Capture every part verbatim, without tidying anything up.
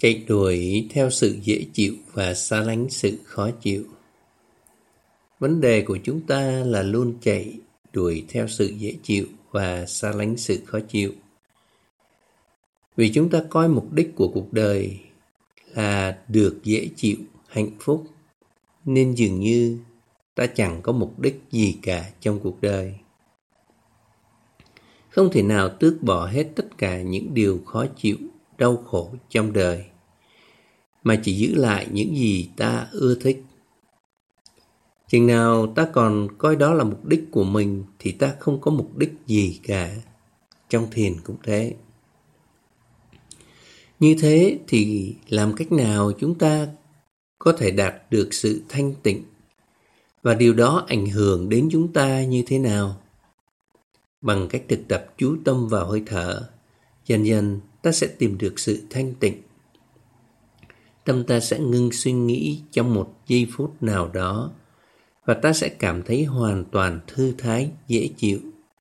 Chạy đuổi theo sự dễ chịu và xa lánh sự khó chịu. Vấn đề của chúng ta là luôn chạy đuổi theo sự dễ chịu và xa lánh sự khó chịu. Vì chúng ta coi mục đích của cuộc đời là được dễ chịu, hạnh phúc, nên dường như ta chẳng có mục đích gì cả trong cuộc đời. Không thể nào tước bỏ hết tất cả những điều khó chịu, đau khổ trong đời, mà chỉ giữ lại những gì ta ưa thích. Chừng nào ta còn coi đó là mục đích của mình thì ta không có mục đích gì cả. Trong thiền cũng thế. Như thế thì làm cách nào chúng ta có thể đạt được sự thanh tịnh? Và điều đó ảnh hưởng đến chúng ta như thế nào? Bằng cách thực tập chú tâm vào hơi thở, dần dần ta sẽ tìm được sự thanh tịnh. Tâm ta sẽ ngưng suy nghĩ trong một giây phút nào đó, và ta sẽ cảm thấy hoàn toàn thư thái, dễ chịu.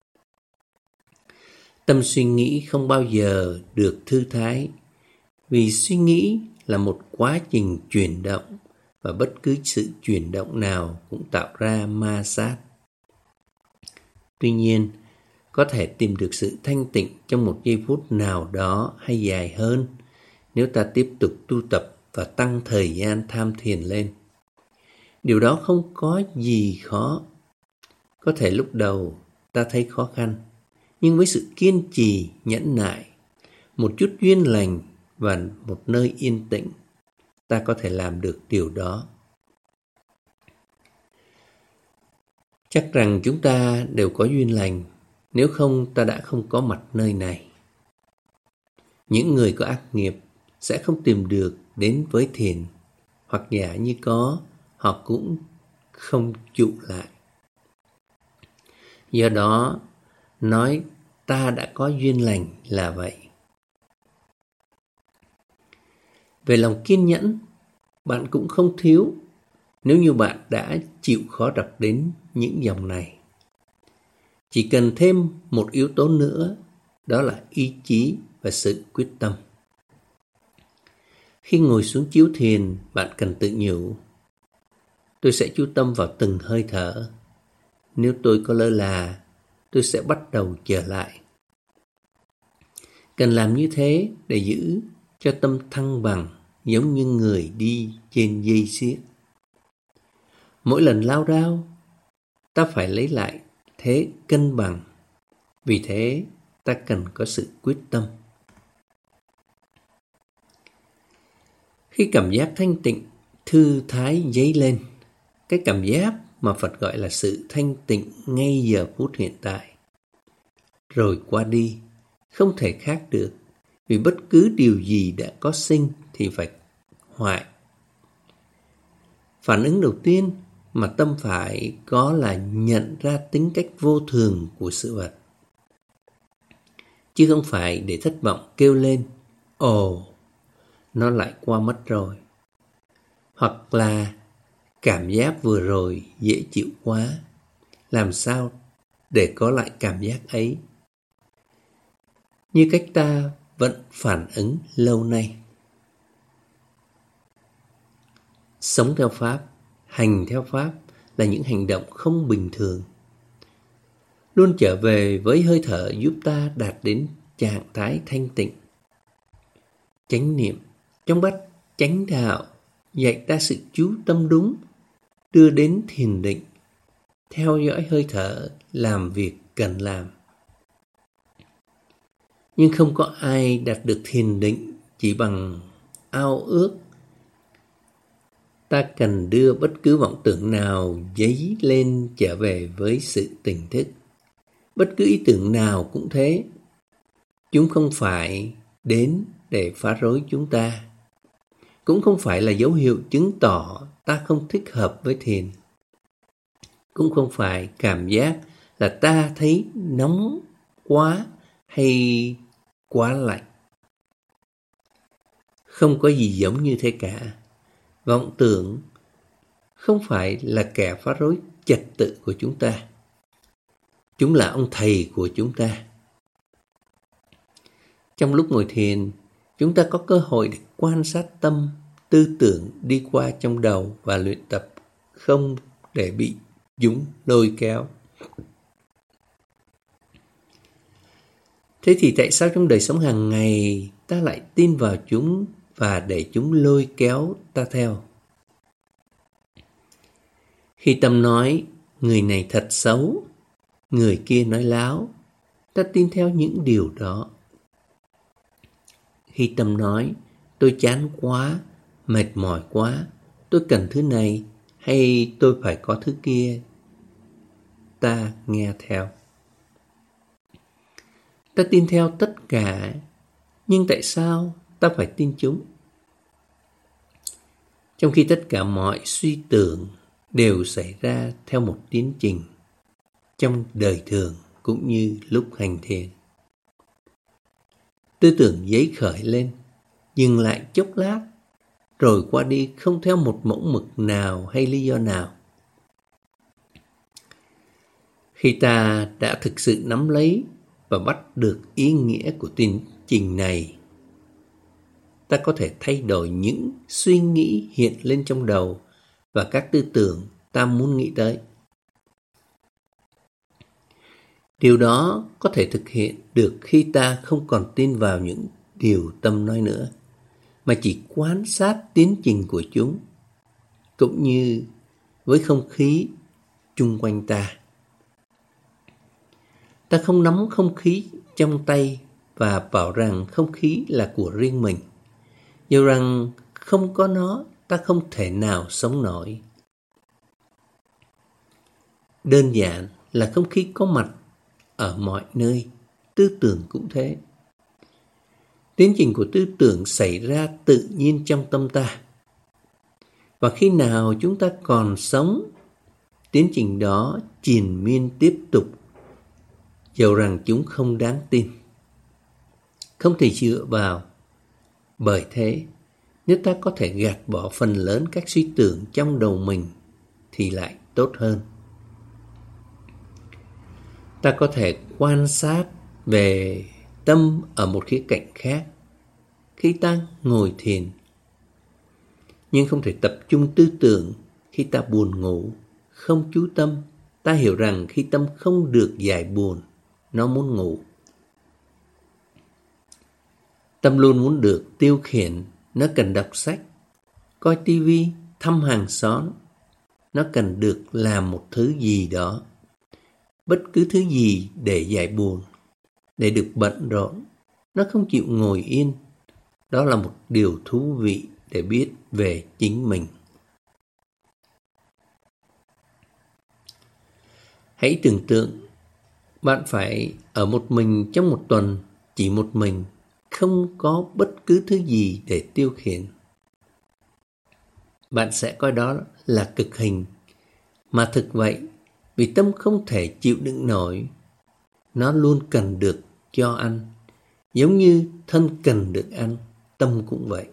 Tâm suy nghĩ không bao giờ được thư thái, vì suy nghĩ là một quá trình chuyển động, và bất cứ sự chuyển động nào cũng tạo ra ma sát. Tuy nhiên, có thể tìm được sự thanh tịnh trong một giây phút nào đó hay dài hơn nếu ta tiếp tục tu tập và tăng thời gian tham thiền lên. Điều đó không có gì khó. Có thể lúc đầu ta thấy khó khăn, nhưng với sự kiên trì, nhẫn nại, một chút duyên lành và một nơi yên tĩnh, ta có thể làm được điều đó. Chắc rằng chúng ta đều có duyên lành, nếu không ta đã không có mặt nơi này. Những người có ác nghiệp sẽ không tìm được đến với thiền, hoặc giả như có, họ cũng không trụ lại. Do đó, nói ta đã có duyên lành là vậy. Về lòng kiên nhẫn, bạn cũng không thiếu nếu như bạn đã chịu khó đọc đến những dòng này. Chỉ cần thêm một yếu tố nữa, đó là ý chí và sự quyết tâm. Khi ngồi xuống chiếu thiền, bạn cần tự nhủ: tôi sẽ chú tâm vào từng hơi thở. Nếu tôi có lơ là, tôi sẽ bắt đầu trở lại. Cần làm như thế để giữ cho tâm thăng bằng, giống như người đi trên dây xiết. Mỗi lần lao đao, ta phải lấy lại thế cân bằng. Vì thế, ta cần có sự quyết tâm. Khi cảm giác thanh tịnh, thư thái dấy lên, cái cảm giác mà Phật gọi là sự thanh tịnh ngay giờ phút hiện tại, rồi qua đi, không thể khác được, vì bất cứ điều gì đã có sinh thì phải hoại. Phản ứng đầu tiên mà tâm phải có là nhận ra tính cách vô thường của sự vật, chứ không phải để thất vọng kêu lên: ồ, nó lại qua mất rồi. Hoặc là cảm giác vừa rồi dễ chịu quá, làm sao để có lại cảm giác ấy? Như cách ta vẫn phản ứng lâu nay. Sống theo Pháp, hành theo Pháp là những hành động không bình thường. Luôn trở về với hơi thở giúp ta đạt đến trạng thái thanh tịnh. Chánh niệm trong bát chánh đạo dạy ta sự chú tâm đúng, đưa đến thiền định, theo dõi hơi thở, làm việc cần làm. Nhưng không có ai đạt được thiền định chỉ bằng ao ước. Ta cần đưa bất cứ vọng tưởng nào dấy lên trở về với sự tỉnh thức. Bất cứ ý tưởng nào cũng thế. Chúng không phải đến để phá rối chúng ta, cũng không phải là dấu hiệu chứng tỏ ta không thích hợp với thiền, cũng không phải cảm giác là ta thấy nóng quá hay quá lạnh. Không có gì giống như thế cả. Vọng tưởng không phải là kẻ phá rối trật tự của chúng ta. Chúng là ông thầy của chúng ta. Trong lúc ngồi thiền, chúng ta có cơ hội để quan sát tâm, tư tưởng đi qua trong đầu và luyện tập không để bị chúng lôi kéo. Thế thì tại sao trong đời sống hàng ngày ta lại tin vào chúng và để chúng lôi kéo ta theo? Khi tâm nói người này thật xấu, người kia nói láo, ta tin theo những điều đó. Khi tâm nói tôi chán quá, mệt mỏi quá, tôi cần thứ này hay tôi phải có thứ kia, ta nghe theo. Ta tin theo tất cả, nhưng tại sao ta phải tin chúng? Trong khi tất cả mọi suy tưởng đều xảy ra theo một tiến trình, trong đời thường cũng như lúc hành thiền. Tư tưởng dấy khởi lên, dừng lại chốc lát, rồi qua đi không theo một mẫu mực nào hay lý do nào. Khi ta đã thực sự nắm lấy và bắt được ý nghĩa của tiến trình này, ta có thể thay đổi những suy nghĩ hiện lên trong đầu và các tư tưởng ta muốn nghĩ tới. Điều đó có thể thực hiện được khi ta không còn tin vào những điều tâm nói nữa, mà chỉ quan sát tiến trình của chúng, cũng như với không khí chung quanh ta. Ta không nắm không khí trong tay và bảo rằng không khí là của riêng mình, dù rằng không có nó ta không thể nào sống nổi. Đơn giản là không khí có mặt ở mọi nơi, tư tưởng cũng thế. Tiến trình của tư tưởng xảy ra tự nhiên trong tâm ta. Và khi nào chúng ta còn sống, tiến trình đó triền miên tiếp tục, dầu rằng chúng không đáng tin, không thể dựa vào. Bởi thế, nếu ta có thể gạt bỏ phần lớn các suy tưởng trong đầu mình thì lại tốt hơn. Ta có thể quan sát về tâm ở một khía cạnh khác khi ta ngồi thiền, nhưng không thể tập trung tư tưởng khi ta buồn ngủ, không chú tâm. Ta hiểu rằng khi tâm không được giải buồn, nó muốn ngủ. Tâm luôn muốn được tiêu khiển, nó cần đọc sách, coi tivi, thăm hàng xóm. Nó cần được làm một thứ gì đó, bất cứ thứ gì để giải buồn, để được bận rộn. Nó không chịu ngồi yên. Đó là một điều thú vị để biết về chính mình. Hãy tưởng tượng bạn phải ở một mình trong một tuần, chỉ một mình, không có bất cứ thứ gì để tiêu khiển. Bạn sẽ coi đó là cực hình, mà thực vậy, vì tâm không thể chịu đựng nổi. Nó luôn cần được cho ăn, giống như thân cần được ăn, tâm cũng vậy.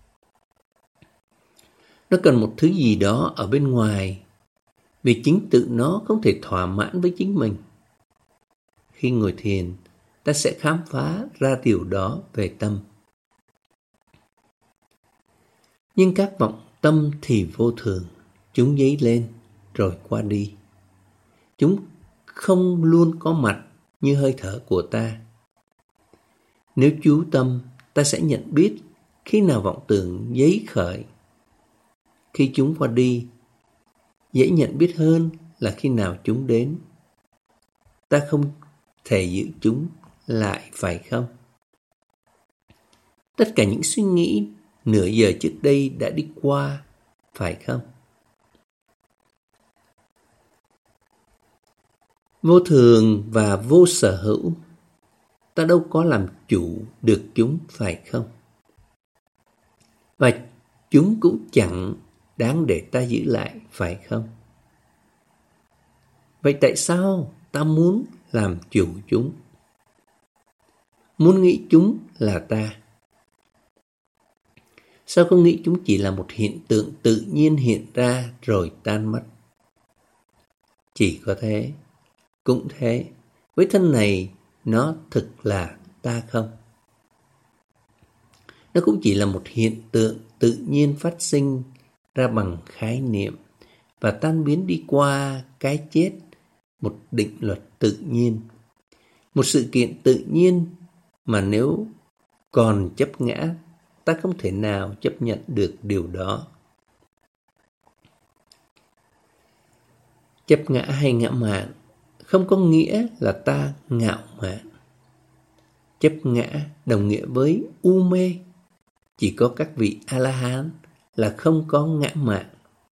Nó cần một thứ gì đó ở bên ngoài, vì chính tự nó không thể thỏa mãn với chính mình. Khi ngồi thiền, ta sẽ khám phá ra điều đó về tâm. Nhưng các vọng tâm thì vô thường, chúng dấy lên rồi qua đi. Chúng không luôn có mặt như hơi thở của ta. Nếu chú tâm, ta sẽ nhận biết khi nào vọng tưởng dấy khởi. Khi chúng qua đi, dễ nhận biết hơn là khi nào chúng đến. Ta không thể giữ chúng lại, phải không? Tất cả những suy nghĩ nửa giờ trước đây đã đi qua, phải không? Vô thường và vô sở hữu, ta đâu có làm chủ được chúng, phải không? Và chúng cũng chẳng đáng để ta giữ lại, phải không? Vậy tại sao ta muốn làm chủ chúng? Muốn nghĩ chúng là ta. Sao không nghĩ chúng chỉ là một hiện tượng tự nhiên hiện ra rồi tan mất? Chỉ có thế, cũng thế, với thân này nó thực là ta không? nó cũng chỉ là một hiện tượng tự nhiên phát sinh ra bằng khái niệm và tan biến đi qua cái chết, một định luật tự nhiên, một sự kiện tự nhiên mà nếu còn chấp ngã, ta không thể nào chấp nhận được điều đó. Chấp ngã hay ngã mạn không có nghĩa là ta ngạo mạn. Chấp ngã đồng nghĩa với u mê. Chỉ có các vị A-la-hán là không có ngã mạn.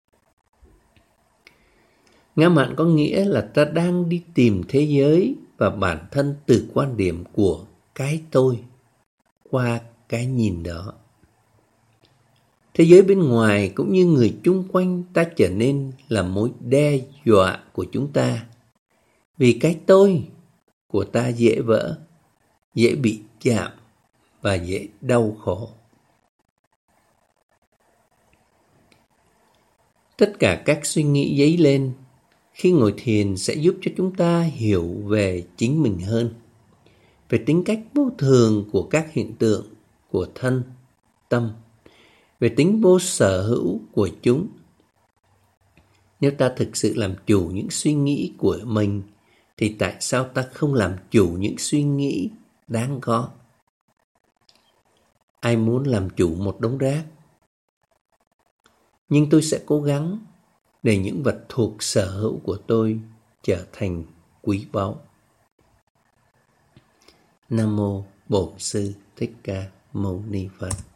Ngã mạn có nghĩa là ta đang đi tìm thế giới và bản thân từ quan điểm của cái tôi, qua cái nhìn đó. Thế giới bên ngoài cũng như người chung quanh ta trở nên là mối đe dọa của chúng ta. Vì cái tôi của ta dễ vỡ, dễ bị chạm và dễ đau khổ. Tất cả các suy nghĩ dấy lên khi ngồi thiền sẽ giúp cho chúng ta hiểu về chính mình hơn, về tính cách vô thường của các hiện tượng của thân, tâm, về tính vô sở hữu của chúng. Nếu ta thực sự làm chủ những suy nghĩ của mình, thì tại sao ta không làm chủ những suy nghĩ đáng có? Ai muốn làm chủ một đống rác? Nhưng tôi sẽ cố gắng để những vật thuộc sở hữu của tôi trở thành quý báu. Nam mô Bổn Sư Thích Ca Mâu Ni Phật.